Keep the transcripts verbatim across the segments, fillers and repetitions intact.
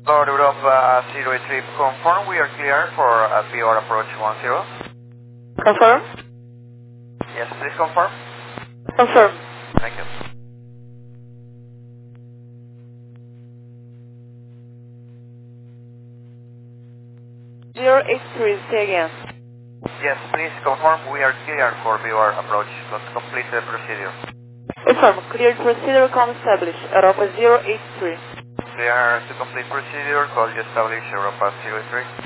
Lord Europa zero eight three, confirm we are clear for uh, V O R approach one zero. Confirm? Yes, please confirm. Confirm. Thank you. zero eight three, say again. Yes, please confirm we are clear for V O R approach. Let's complete the procedure. Confirm. Cleared procedure, com established. Europa zero eight three. Clear to complete procedure, call you establish Europa zero eight three.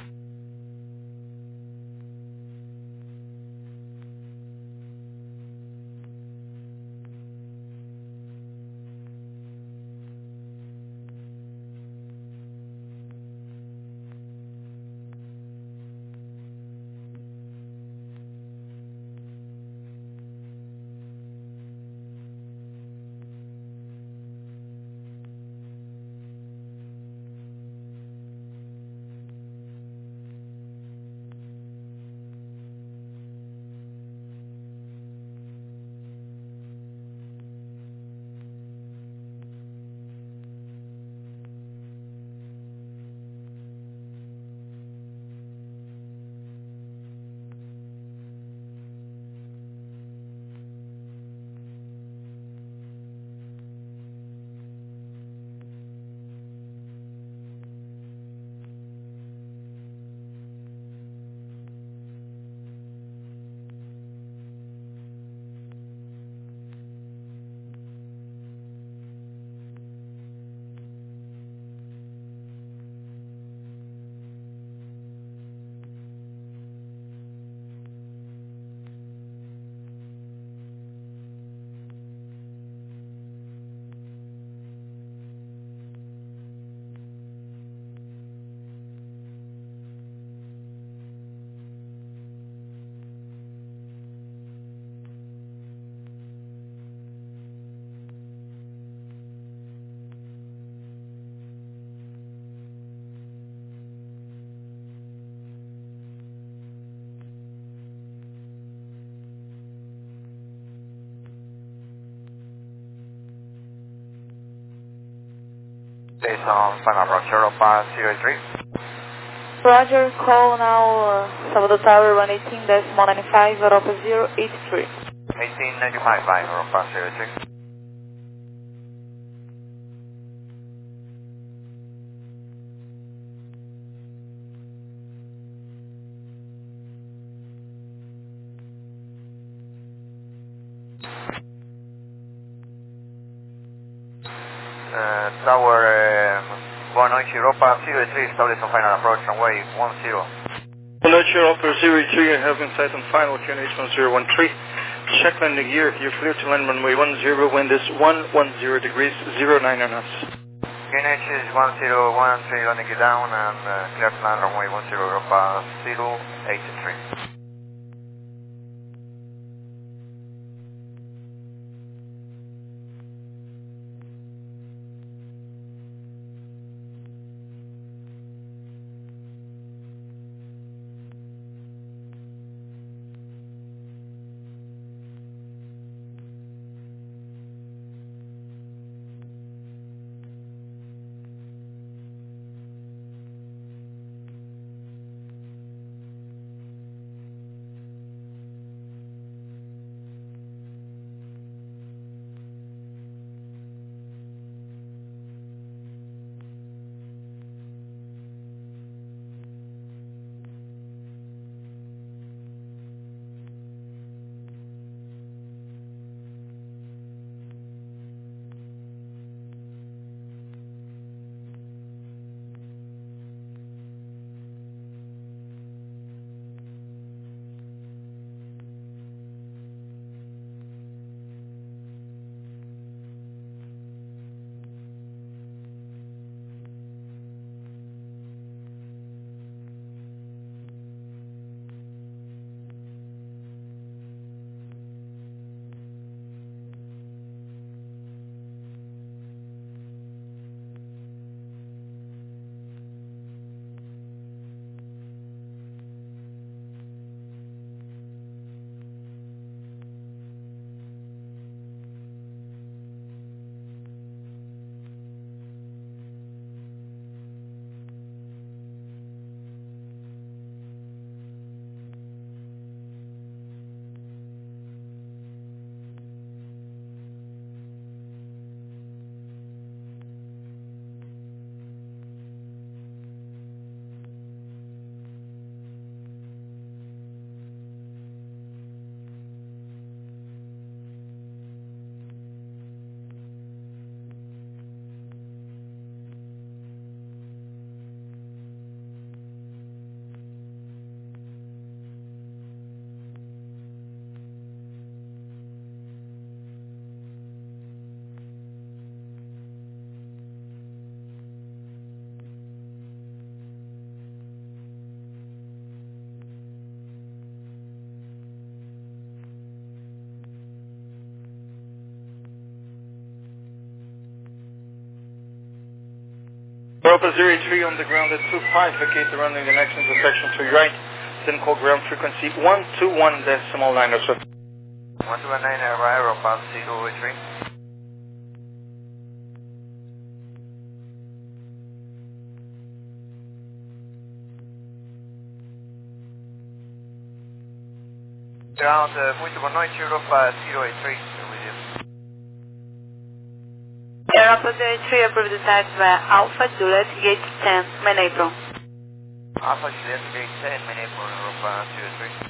Based on final approach Europa zero eight three. Roger, call now uh, Salvador Tower one eighteen ninety-five, Europa zero eight three. eighteen ninety-five by Europa zero eight three. Uh, tower um, Buenos Aires Europa zero eight three, established on final approach runway one zero. Buenos Aires Europa zero eight three, I have insight on final Q N H one zero one three. Check landing gear, you're clear to land runway one zero, wind is one one zero degrees, zero nine knots. Q N H is one zero one three, landing it down and uh, clear to land runway one zero Europa zero eight three. Europa zero eight three on the ground at two five, vacate the runway, the next intersection to your right, then call ground frequency one two one decimal nine or so. one two one nine, right, Europa zero eight three. Ground, uh, muito boa noite, Europa zero eight three, with you. Europa zero eight three, approved the tax via Alpha Juliet, gate ten, main apron. Alpha Juliet, gate ten, main apron, Europa zero eight three.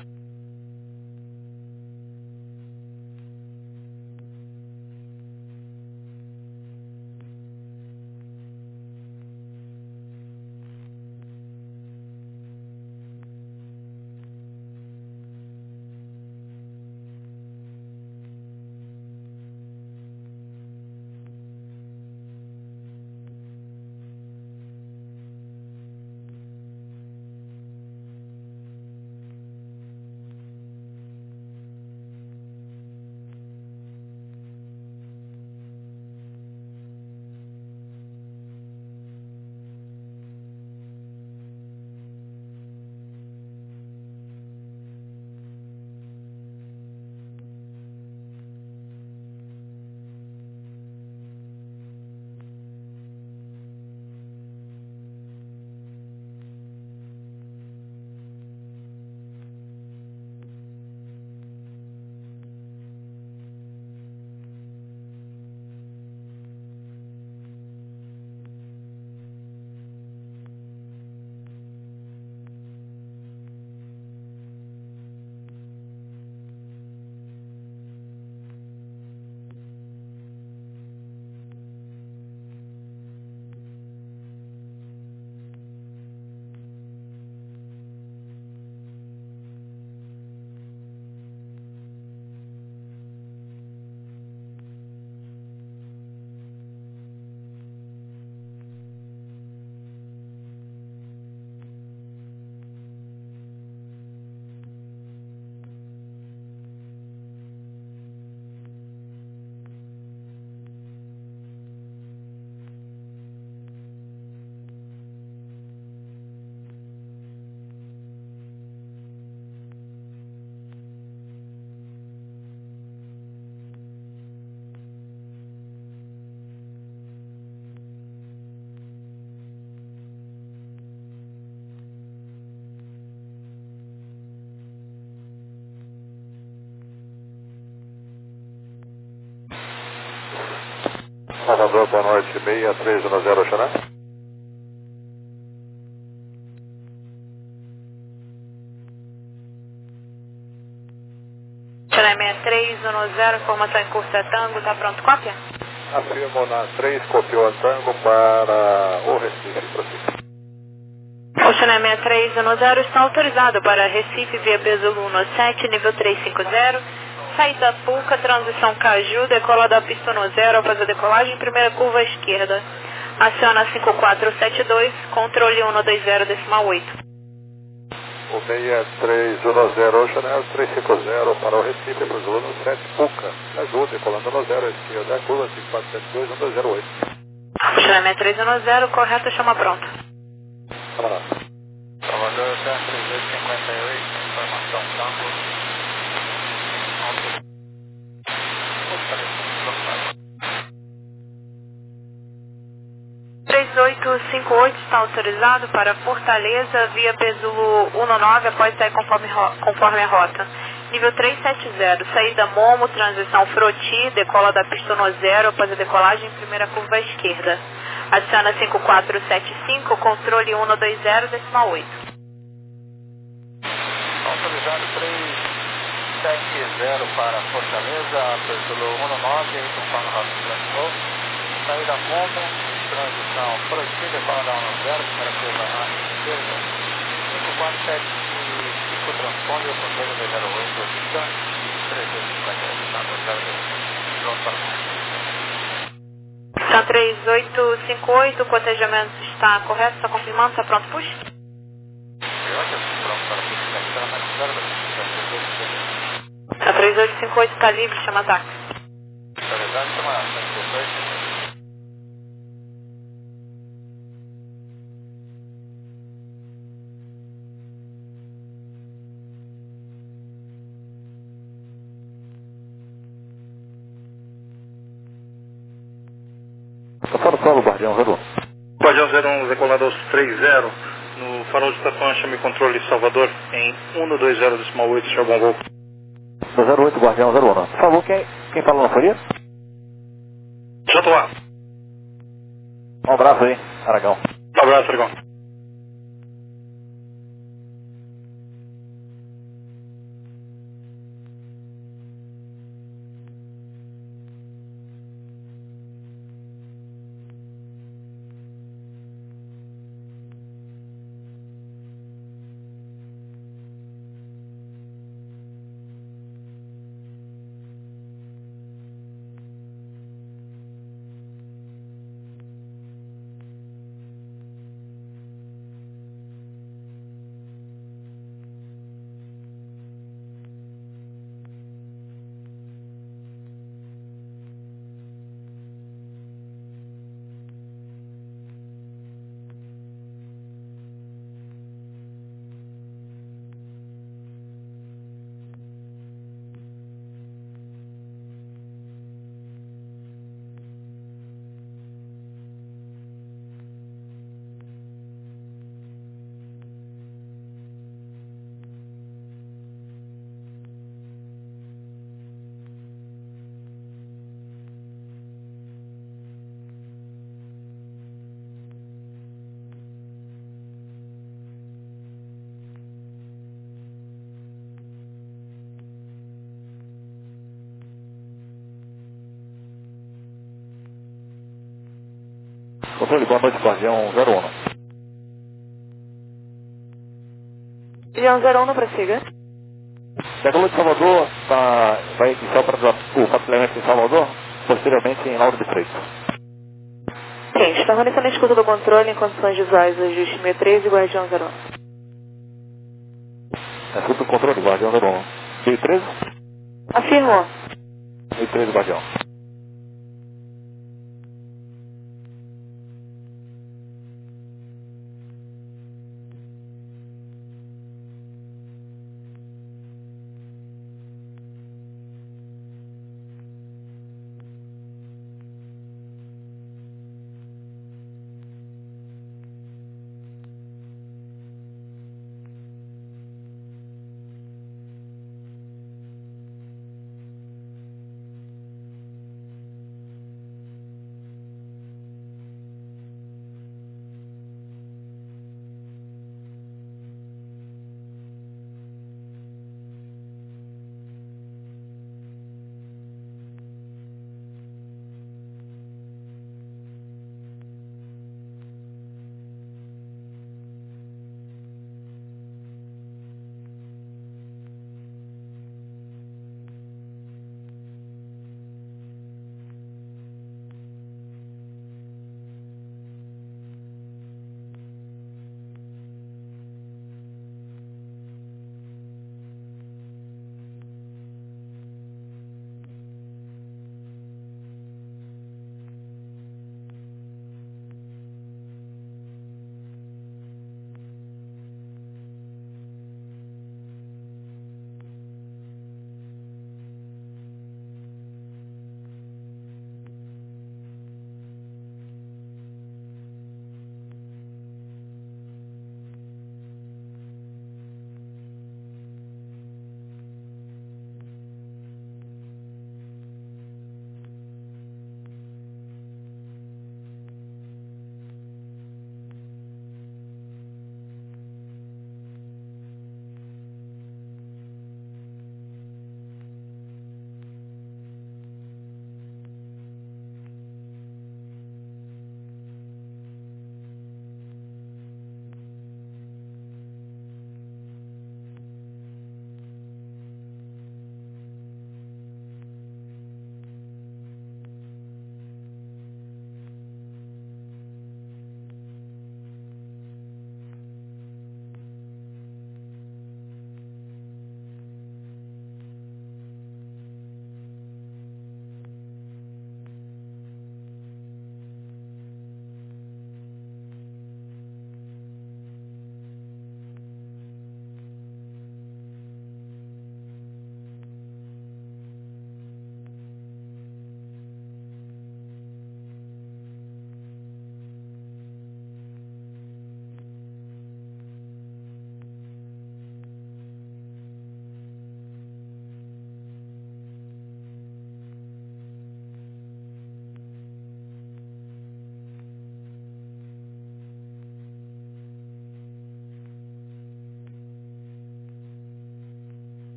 Salvador, boa noite, seis três um zero, Xará. Xará seis três um zero, informação em curso é Tango, está pronto, cópia? Afirmo na três, copiou a Tango para o Recife, prossiga. O Xará seis três um zero está autorizado para Recife via Besouro sete, nível trezentos e cinquenta. Saída Puca, transição Caju, decola da pista no zero, ao fazer decolagem, primeira curva à esquerda. Aciona cinco quatro sete dois, controle cento e vinte decimal oito. O seis três um zero, Chanel trezentos e cinquenta para o Recife, para o Zulu sete, Puca, Caju, decolando no zero à esquerda, curva cinco quatro sete dois, um dois zero oito. Xará seis três um zero, correto, chama pronto. Salvador, três oito cinco oito, informação Tango. três oito cinco oito está autorizado para Fortaleza via Besulo nove após sair conforme, conforme a rota. Nível trezentos e setenta, saída Momo, transição Froti, decola da pista no zero após a decolagem, primeira curva à esquerda. Adiciona cinco quatro sete cinco, controle cento e vinte decimal oito. Autorizado três sete zero para Fortaleza, Besulo nove, conforme a rota transitou. Saída Momo, transição Froti, decola da no zero, primeira curva à esquerda. cinco quatro sete cinco, transponde o controle de zero oito, distante, três oito cinco oito, está autorizado, pronto para Está três oito cinco oito, o cotejamento está correto, está confirmando, está pronto, puxa? Pronto para puxa, está três oito cinco oito, está livre, chama táxi. Autorizado, chama táxi. fora solo, Guardião zero um. Guardião zero um, decolado aos três zero, no farol de Tatuã, chame controle Salvador, em um dois zero decimal oito, senhor bom voo. zero oito, Guardião zero um. Por favor, quem, quem falou na folia? J A. Um abraço aí, Aragão. Um abraço, Aragão. Controle, boa noite, Guardião zero um. Guardião zero um, prossiga. Decolou de Salvador, tá, vai iniciar o patrulhamento em Salvador, posteriormente em Lauro de Freitas. Sim, está realizando a escuta do controle em condições visuais, ajuste seis três e Guardião zero um. Escuta o controle, Guardião zero um. seis três? Afirmou. seis três, Guardião.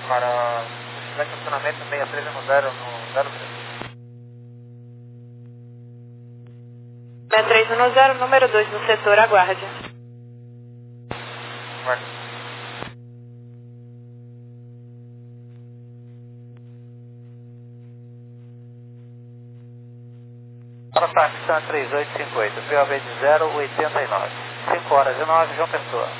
para o estacionamento seis três um zero no zero três. seis três um zero, número dois no setor, aguarde. Aguarde. Para o táxi Sun três oito cinco oito, P O V de zero oito nove, cinco horas e nove, João Pessoa.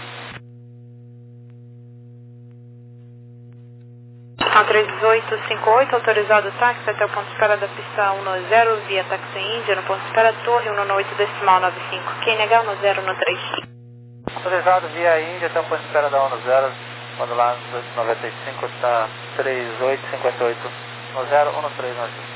Sun três oito cinco oito, autorizado o táxi até o ponto de espera da pista um zero, via táxi Índia, no ponto de espera Torre um oito decimal nove cinco, Q N H um zero um três. Autorizado via Índia até o ponto de espera da um zero, quando lá no oito noventa e cinco está três oito cinco oito, um zero um três nove.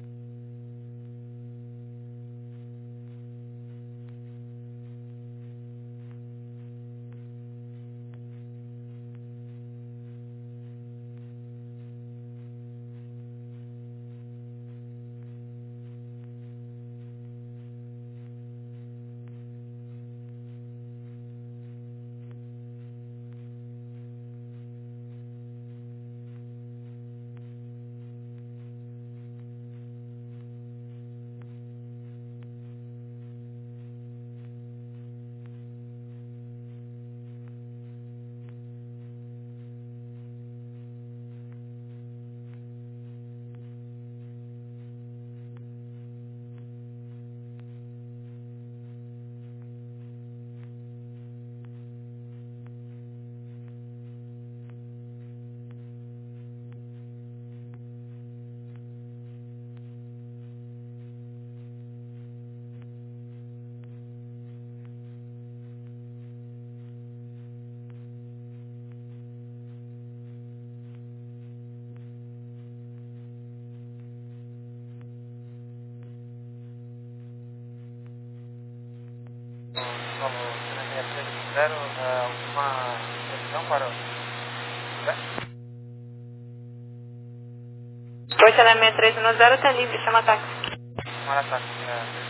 Zero, uma decisão para o... Pois ela é seis três um zero, está livre, chama táxi. Chama táxi, é...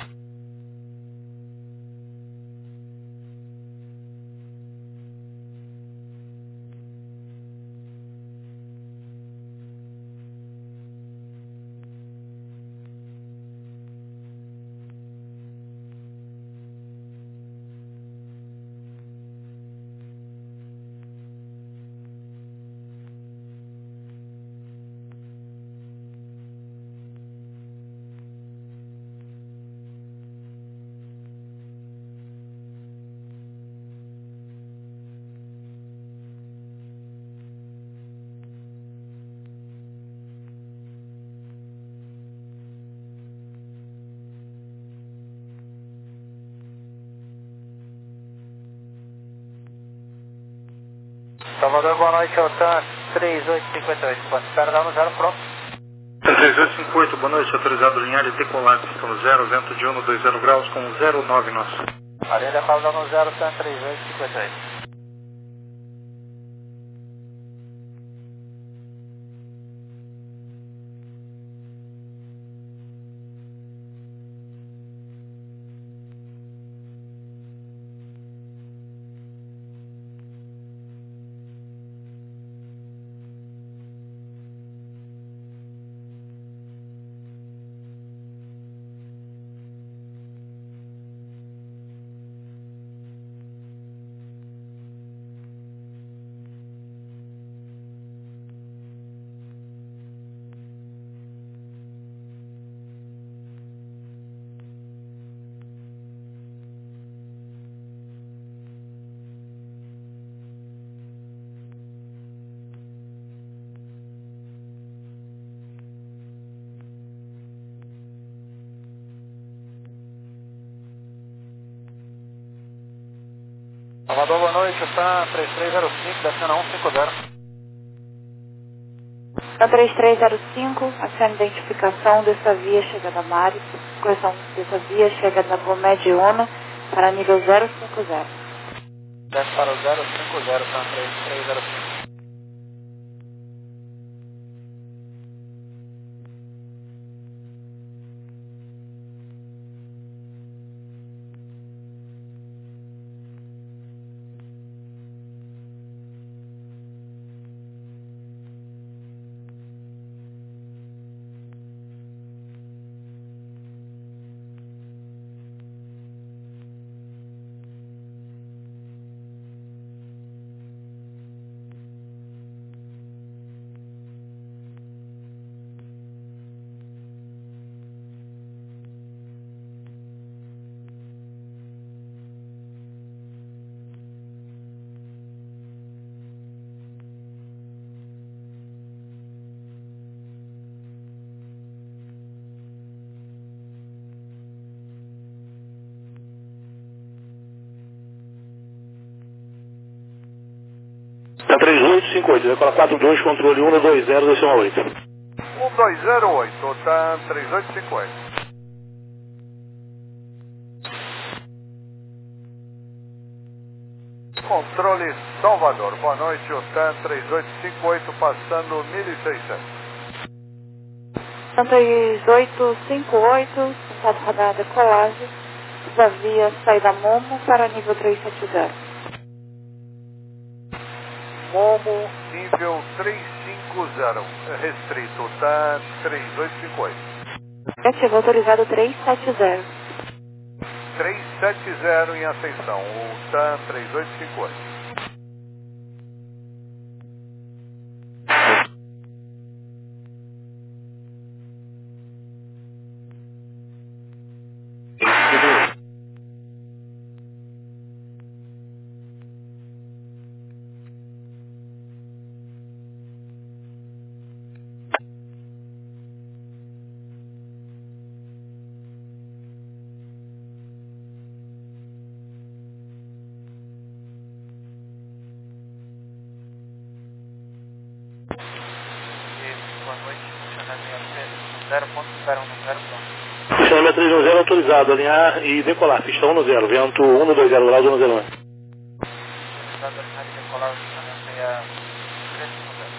Salvador, boa noite, Altan três oito cinco oito, ponto de espera da um zero, pronto. três oito cinco oito, boa noite, autorizado linhar e decolado, estamos zero, vento de um dois zero graus com zero nove nosso. Maria da Paula da um zero, Altan três oito cinco oito. Salvador, boa noite, Altan três três zero cinco, descendo um cinco zero. Sun três três zero cinco, acende a identificação dessa via chegada a Maris, correção dessa via chegada a Gomed Uno para nível zero cinco zero. Desce para o zero cinco zero, Sun três três zero cinco. Tá três oito cinco oito, decola quatro dois, controle um dois zero dois oito. um dois zero oito, TAM três oito cinco oito. Controle Salvador, boa noite, o TAM três oito cinco oito passando mil e seiscentos. TAM três oito cinco oito, contato radar decolagem, da via saída Momo para nível trezentos e setenta. Momo, nível trezentos e cinquenta, restrito, TAM três oito cinco oito. Ativo autorizado trezentos e setenta. trezentos e setenta em ascensão, o TAM três oito cinco oito. Boa noite, funcionamento zero ponto zero um zero ponto. Funcionamento três um zero autorizado, alinhar e decolar, pista um zero, vento um dois zero graus um zero um. Autorizado alinhar e decolar, funcionamento é a três cinco zero.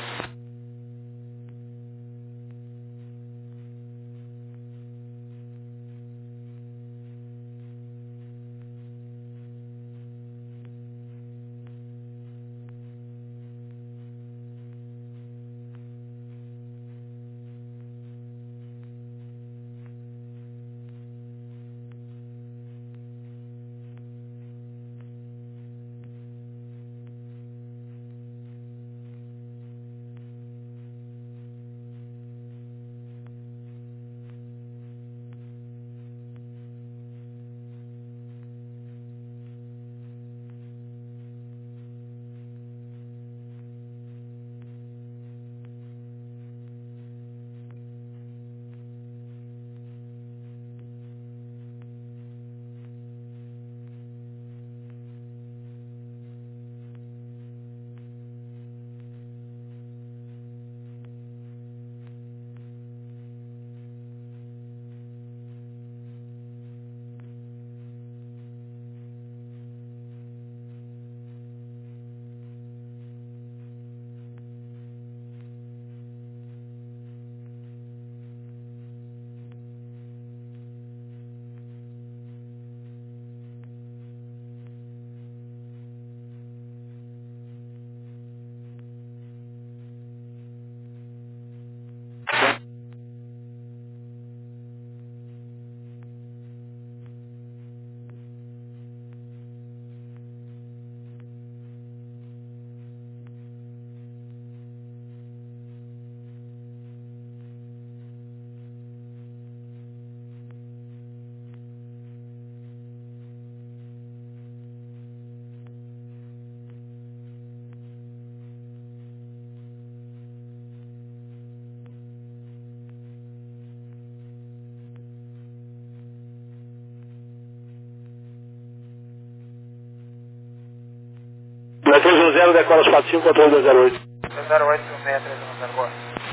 três um zero, decola os quatro cinco, controle dois zero oito. dois zero oito, um seis três um zero, boa.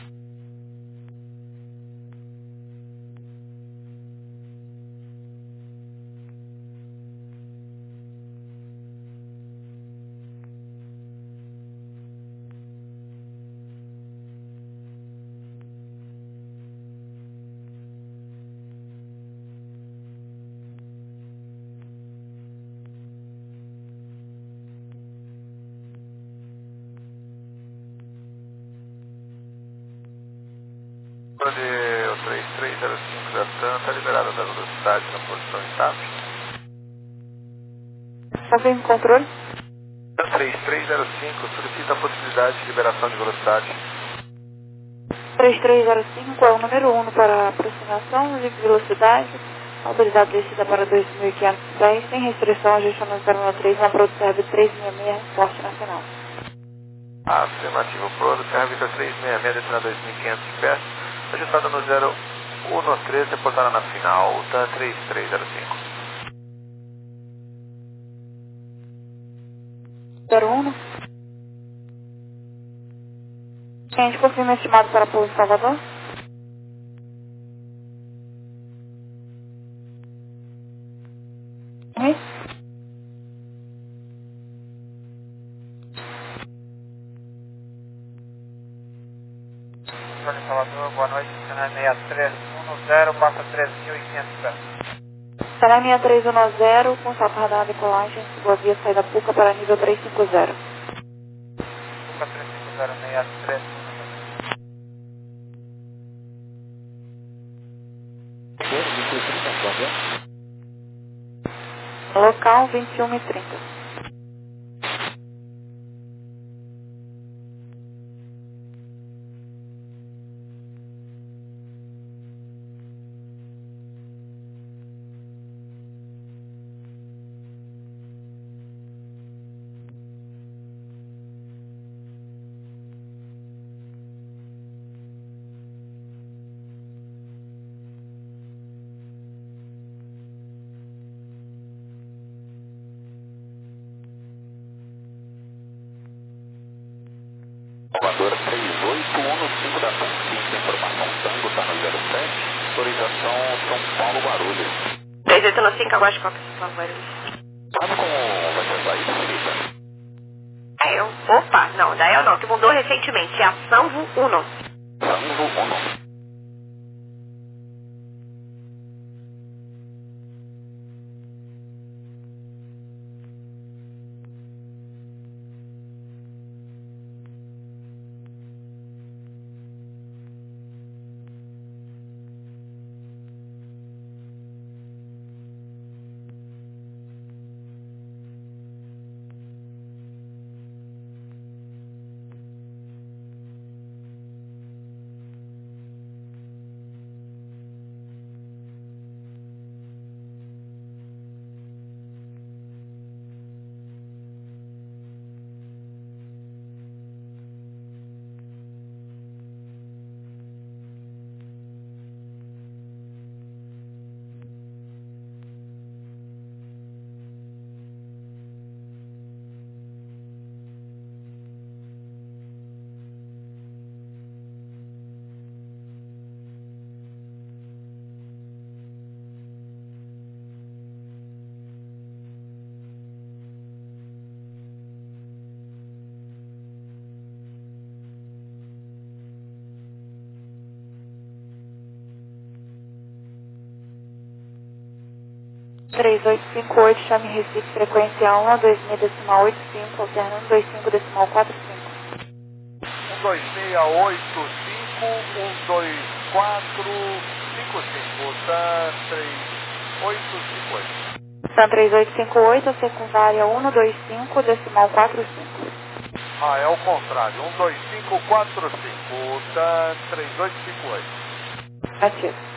De o três três zero cinco da TAM está liberada da velocidade na posição estável. Confirme o controle. três três zero cinco solicita a possibilidade de liberação de velocidade. três três zero cinco é o número um para aproximação de velocidade. Autorizado descida para dois mil e quinhentos pés, sem restrição, ajustando zero nove três na Proto C R B trezentos e sessenta e seis, Forte Nacional. Afirmativo, Proto C R B trezentos e sessenta e seis, descendo a dois mil e quinhentos pés, ajustada no zero um três, reportada na final, TAM três três zero cinco. zero um A gente confirma estimado para pouso em Salvador? Oi? Controle Salvador, boa noite, Senai seis três um zero, passa três mil e quinhentos pés. Senai seis três um zero, com salto radar decolagem, boa via saída Puca para nível trezentos e cinquenta. Puca trezentos e cinquenta, seis três um. Local vinte e uma e trinta. Salvador três oito um cinco da T A M, quinta informação, Tango está no zero sete, autorização São Paulo Guarulhos. três oito um cinco, aguarde cópia, São Paulo Guarulhos. Sabe como vai ser a saída, Felipe? É eu? Opa, não, daí eu não, que mudou recentemente, é a Sanvo Uno. Sanvo Uno. três oito cinco oito, chame Recife, frequência um, dois seis decimal oito cinco, alternando dois cinco decimal quatro cinco. um dois seis oito cinco, um dois quatro cinco cinco, T A M três oito cinco oito. Sam três oito cinco oito, secundária um dois cinco decimal quatro cinco. Ah, é o contrário, um dois cinco quatro cinco, T A M três oito cinco oito. Ativo.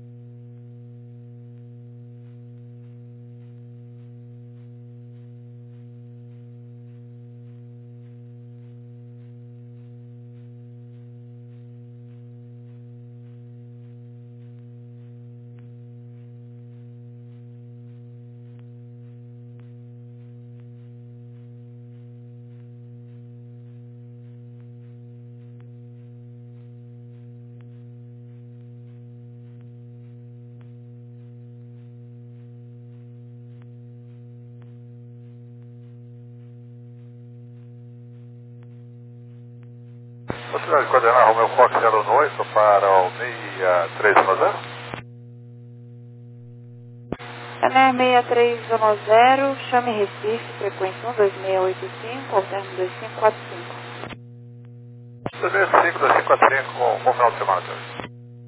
Possibilidade de coordenar Romeu Fox zero oito para o seis três um zero? Senai seis três um zero, chame Recife, frequência um dois seis oito cinco, alterno dois cinco quatro cinco. dois seis cinco, dois cinco quatro cinco, com bom final de semana, senhores.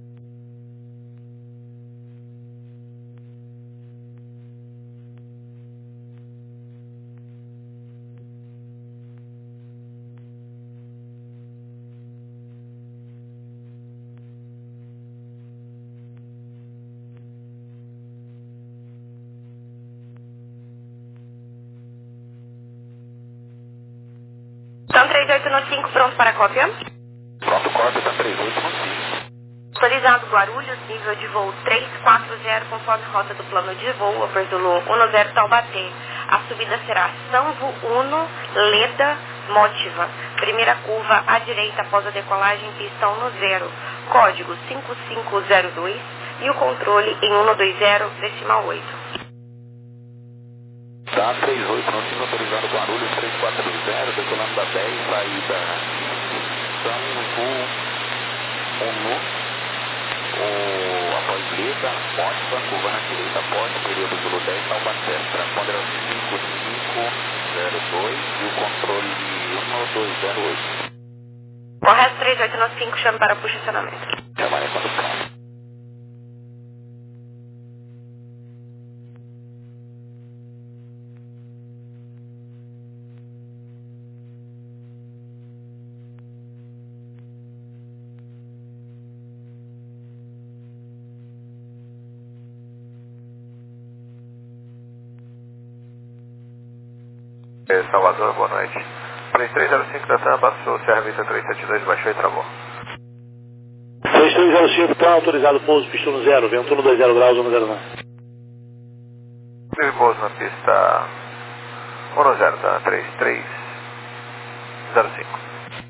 Então três oito um cinco, pronto para cópia? Pronto, cópia está três oito um cinco. Autorizado Guarulhos, nível de voo três quatro zero, conforme rota do plano de voo, Apertolo um zero Taubaté. A subida será Sanvo Uno, Leda, Motiva. Primeira curva à direita após a decolagem, pista um zero. Código cinco cinco zero dois e o controle em cento e vinte decimal oito. Tá, três oito, não tinha autorizado Guarulhos, três quatro zero, decolando da dez, saída São Sul, Unu, o após direita, Motiva, curva na direita, após período Zulu dez, Taubaté, transponder ao cinco cinco zero dois e o controle cento e vinte zero oito. Correto três oito nove cinco, chame para posicionamento. Chamaré quando pronto. Salvador, boa noite. três três zero cinco da TAM, passou Serra Vista trezentos e setenta e dois, baixou e travou. três três zero cinco, TAM, autorizado pouso, pista um zero, vento um dois zero graus, um zero nove. Livre pouso na pista um zero, tá? três três zero cinco.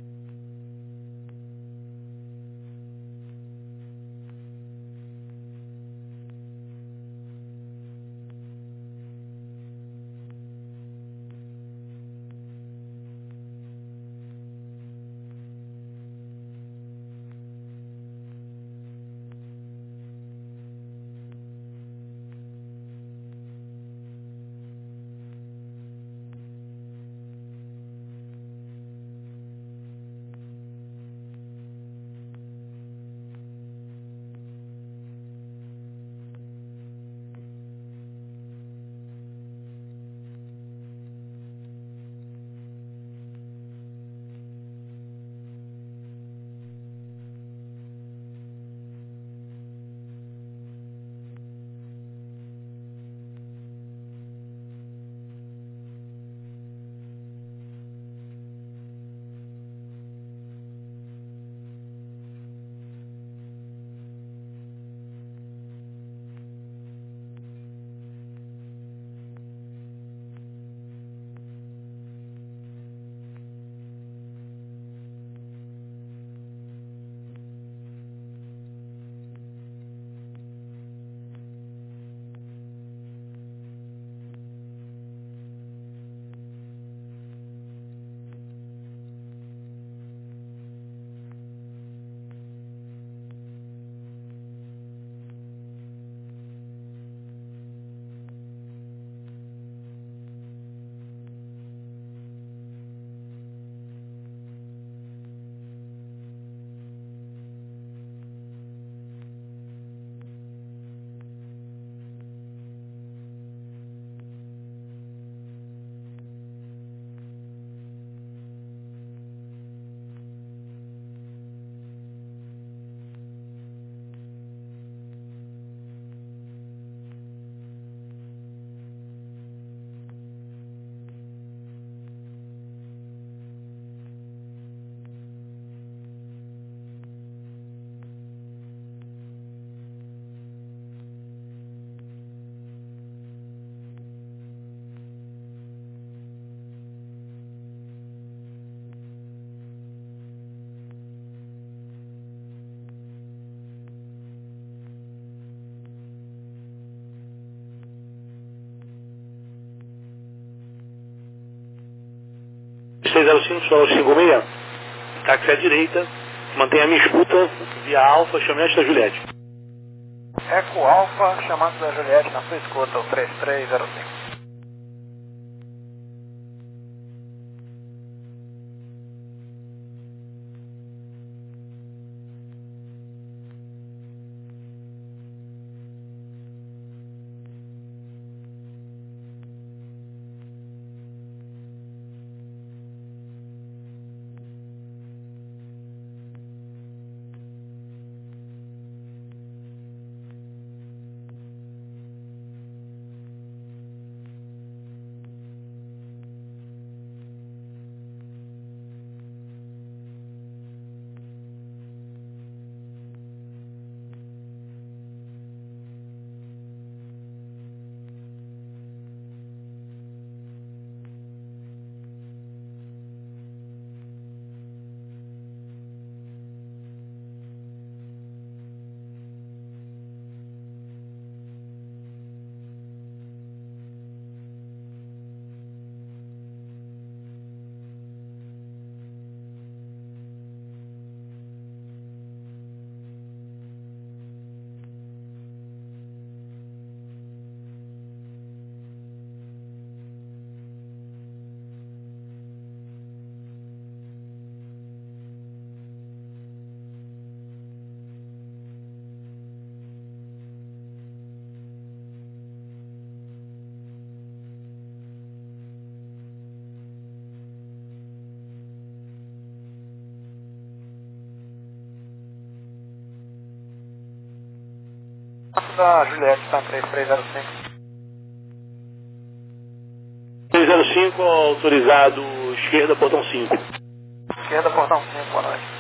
seis zero cinco, solo cinco seis, táxi à direita, mantenha a minha escuta, via Alfa, chame antes da Juliette. Eco Alfa, chamando da Juliette na sua escuta, o três três zero cinco. Da Juliette, tá três três zero cinco. três zero cinco, autorizado esquerda, portão cinco. Esquerda, portão cinco, boa noite.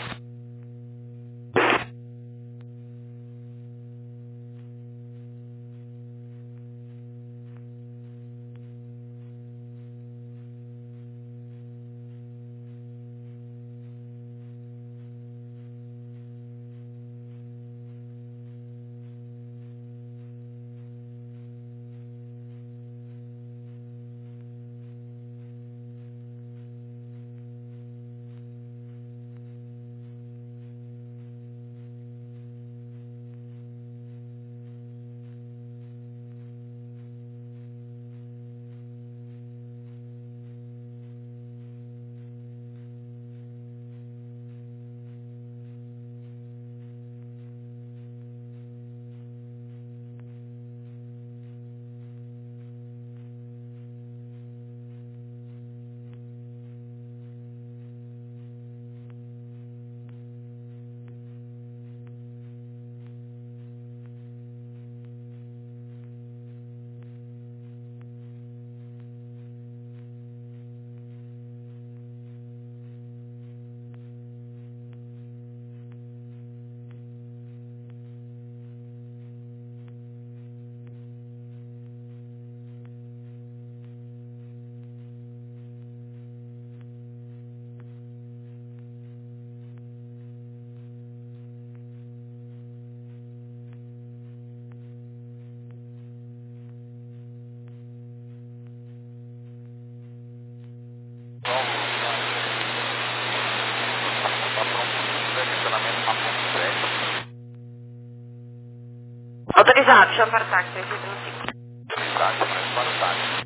Autorizado, chama para o táxi, três três cinco. Táxi, mas para o táxi.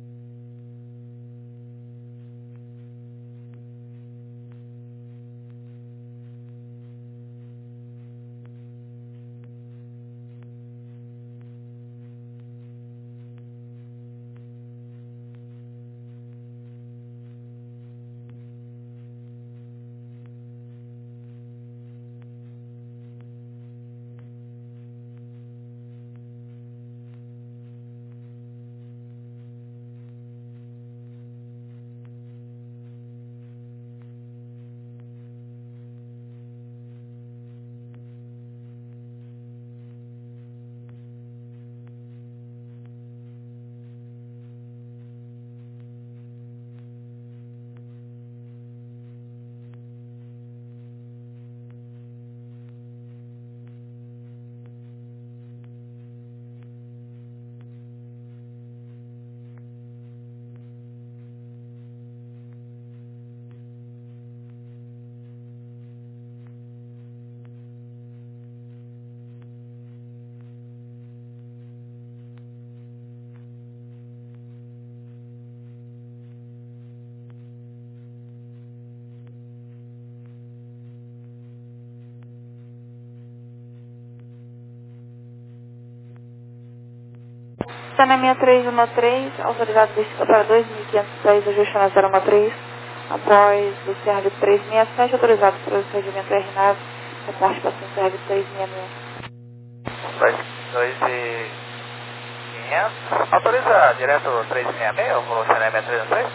Saneamento três um três, autorizado descida para dois mil quinhentos e dez, ajuste na zero um três, após do C R V três seis sete, autorizado para o procedimento R nove, reporte paciente C R V três seis seis. dois e quinhentos. Autoriza direto três seis seis, o saneamento três um três?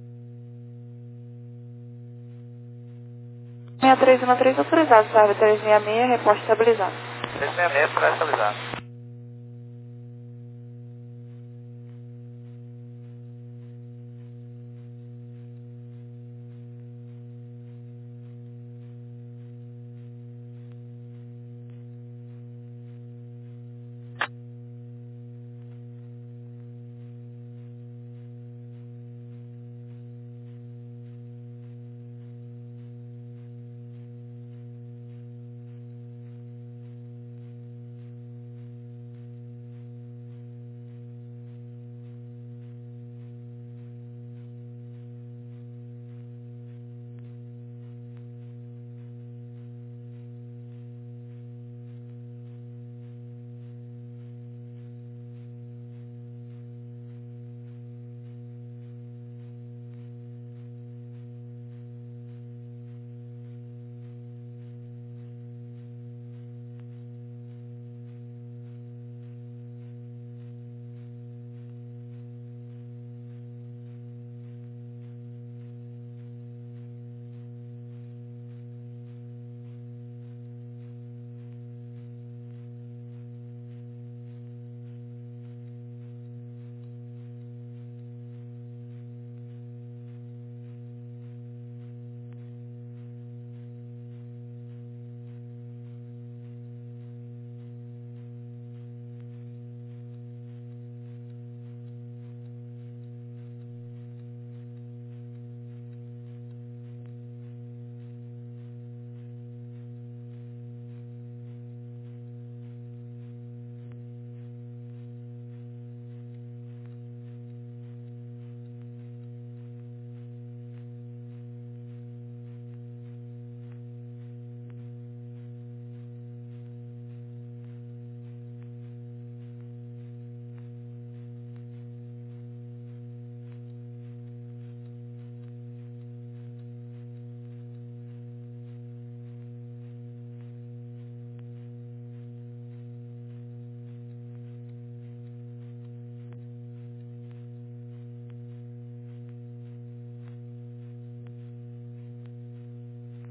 seis três um três, autorizado, C R V três seis seis, reporte estabilizado. três seis seis para estabilizar.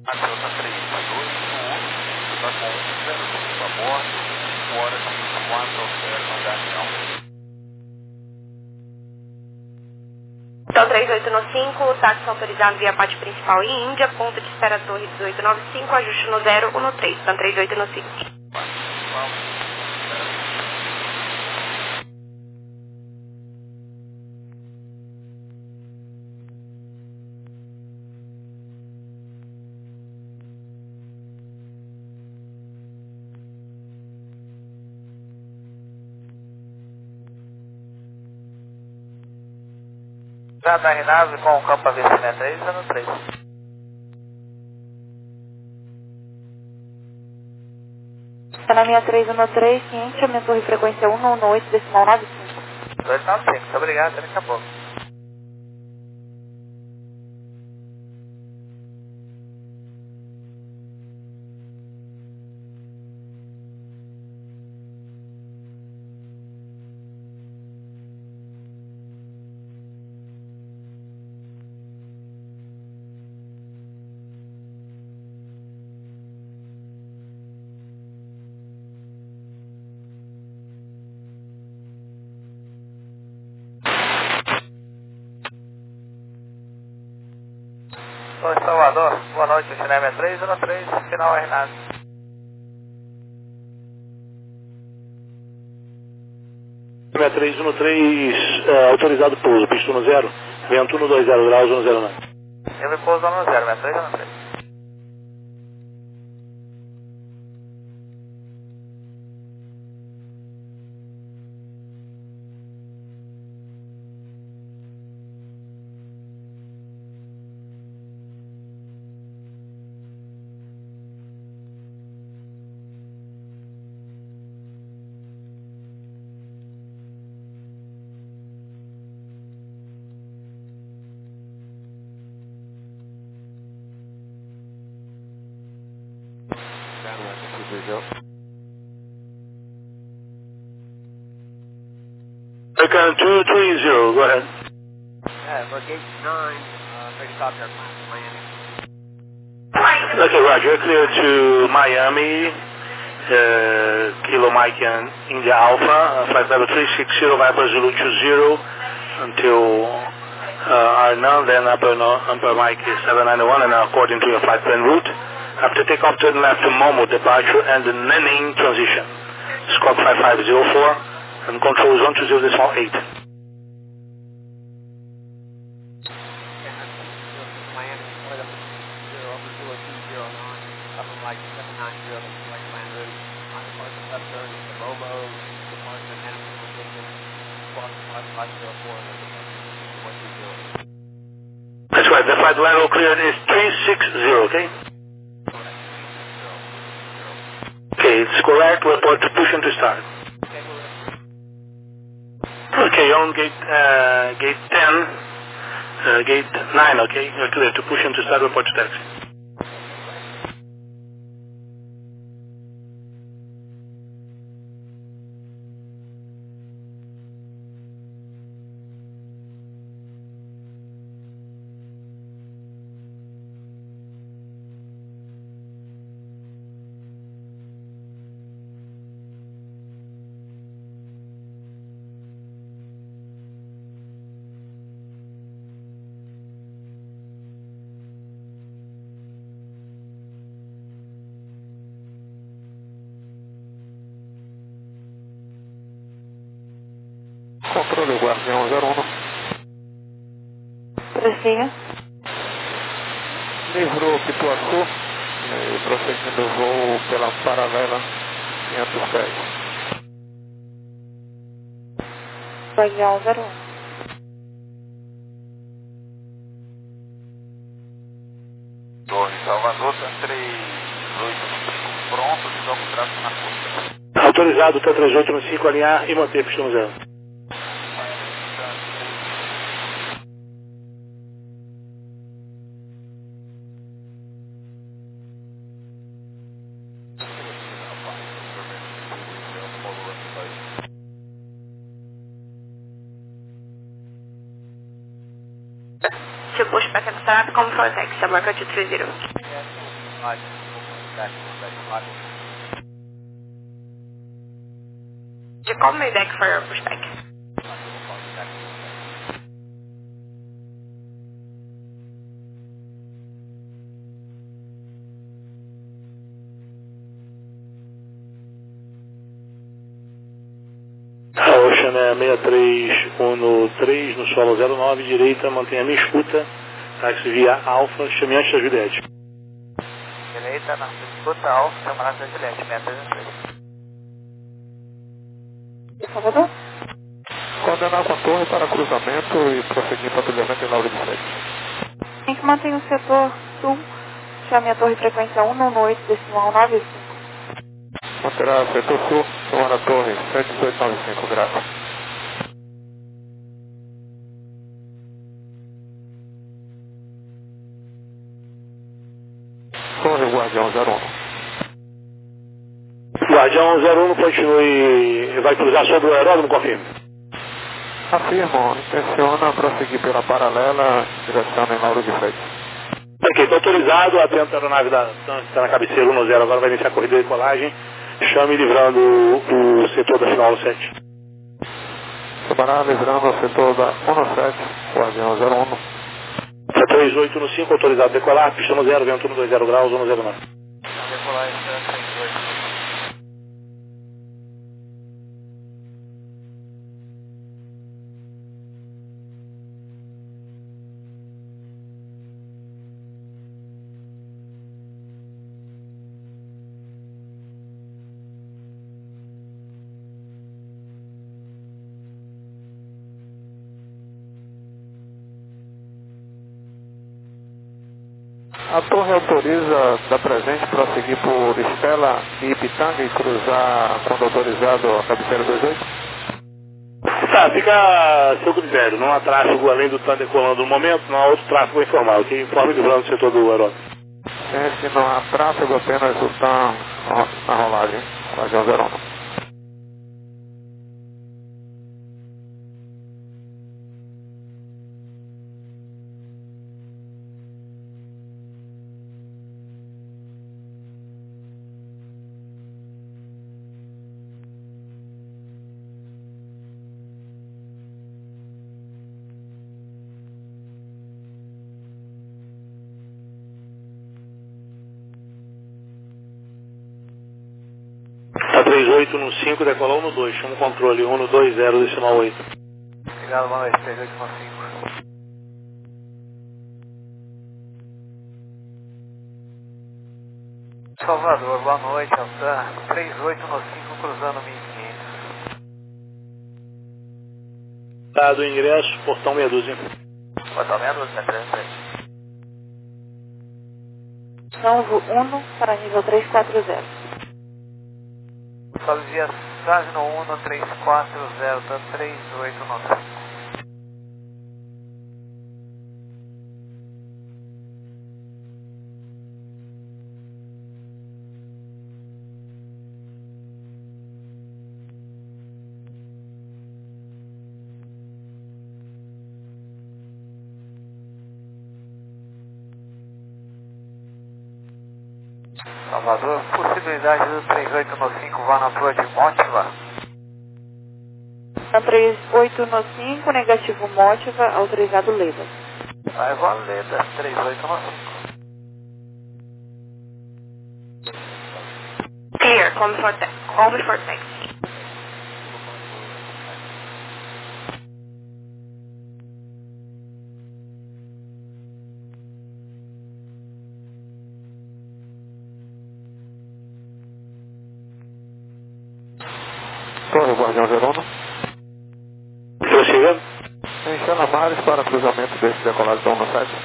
A Delta três dois um, está com zero dois a bordo, fora de quatro zero no avião. Então três oito nove cinco, táxi autorizado via parte principal em Índia, ponto de espera Torre dezoito nove cinco, ajuste no zero um no três, então três oito nove cinco. Já da Renave com o campo A V C três no três. Está na minha três um no três, ciente, aumentou em frequência um um oito, decimal nove cinco. dois nove cinco, muito obrigado, até daqui a pouco. Oi, Salvador, boa noite, Cinema três um três, final R nove. Cinema três um três, uh, autorizado pouso, pista no zero, vento no dois zero graus, um zero nove. Eu me pouso no zero, Cinema três um três. American two three zero, go ahead. Yeah, we're gate nine, uh, helicopter Miami. Okay, Roger, clear to Miami, uh, Kilo Mike and India Alpha, uh, flight level three six zero, Viper Zulu two zero until uh, Arnhem, then upper, no, upper Mike is seven ninety-one, and according to your flight plan route. After takeoff, turn left to Momo departure and the Nanning transition. Squawk five five zero four and control zone two zero decimal eight. That's right, the flight level cleared is three six zero, okay? Okay, it's correct, report to push and to start. Okay, you're on gate, uh, gate ten, uh, gate nine, okay? You're clear to push and to start, report to taxi. Controle Guardião zero um. Prossiga. Livrou Pituaçu e prosseguindo o voo pela paralela quinhentos dez. Guardião zero um. Torre Salvador, tá três oito cinco pronto, só com tráfego na costa. Autorizado, T três oito cinco, alinhar e manter pista no zero. To push back and start, come for taxi, America two three zero. De call me back for your pushback. Ocean é seis três um três no solo zero nove, direita, mantenha a minha escuta, táxi via Alfa, chame antes da Juliette. Direita, na escuta, Alfa, chama antes da Juliette, seis três um três. Salvador? Coordenar com a torre para cruzamento e prosseguir patrulhamento em Lauro de Freitas. Tem que manter o setor sul, chame a torre frequência um nove oito, decimal nove cinco. Manterá setor sul, chamar a torre sete oito nove cinco, graças. Torre Guardião zero um. Guardião zero um, continue, vai cruzar sobre o aeródromo, confirme. Afirmo, intenciona prosseguir pela paralela, direção em Lauro de Freitas. Ok, está autorizado, atento a aeronave da está na cabeceira um zero, agora vai iniciar a corrida de decolagem. Chame livrando o, o setor da final sete. Chamará livrando o setor da um sete, Guardião zero um. três oito no cinco, autorizado a decolar, pista no zero, vento no dois zero graus, um zero nove. Decolagem três oito. A torre autoriza da presente prosseguir por Estela e Ipitanga e cruzar quando autorizado a cabeceira dois oito? Tá, fica a seu critério. Não há tráfego além do TAM decolando no momento, não há outro tráfego informal. Que informe livrando o setor do aeródromo. Gente, não há tráfego, apenas o TAM na rolagem. Guardião zero um. três oito no cinco, decolou no dois, chama o controle um no dois zero, decimal oito. Obrigado, boa noite, três oito no cinco. Salvador, boa noite, Altan, três oito no cinco, cruzando mil e quinhentos. Dado o ingresso, portão meia dúzia. Portão meia dúzia, três três. Novo um para nível três quatro zero. Salvia Sagno um três quatro zero, três oito no cinco. Salvador, possibilidade do três oito no cinco vá na tua de Mótiva. três oito no cinco, negativo Mótiva, autorizado Leda. Vai Valeda, três oito no cinco. Clear, come for taxi. Come for taxi. Torre Guardião zero um. Prossiga. Enchendo a mares para cruzamento desse decolado da um sete.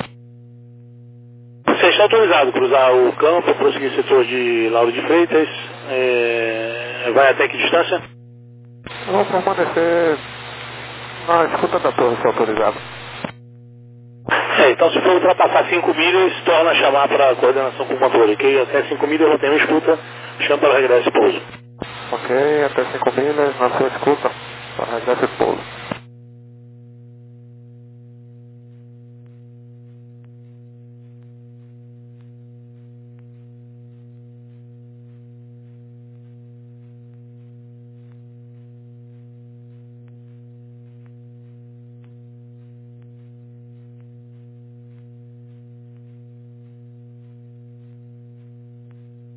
Você está autorizado a cruzar o campo, prosseguir o setor de Lauro de Freitas. É... Vai até que distância? Vou permanecer na escuta da torre, se autorizado. É, então se for ultrapassar cinco milhas, torna a chamar para a coordenação com o controle, ok? Até cinco milhas não tem uma escuta, chama para regresso e pouso. Ok, até cinco milhas na sua escuta, para regresso e pouso.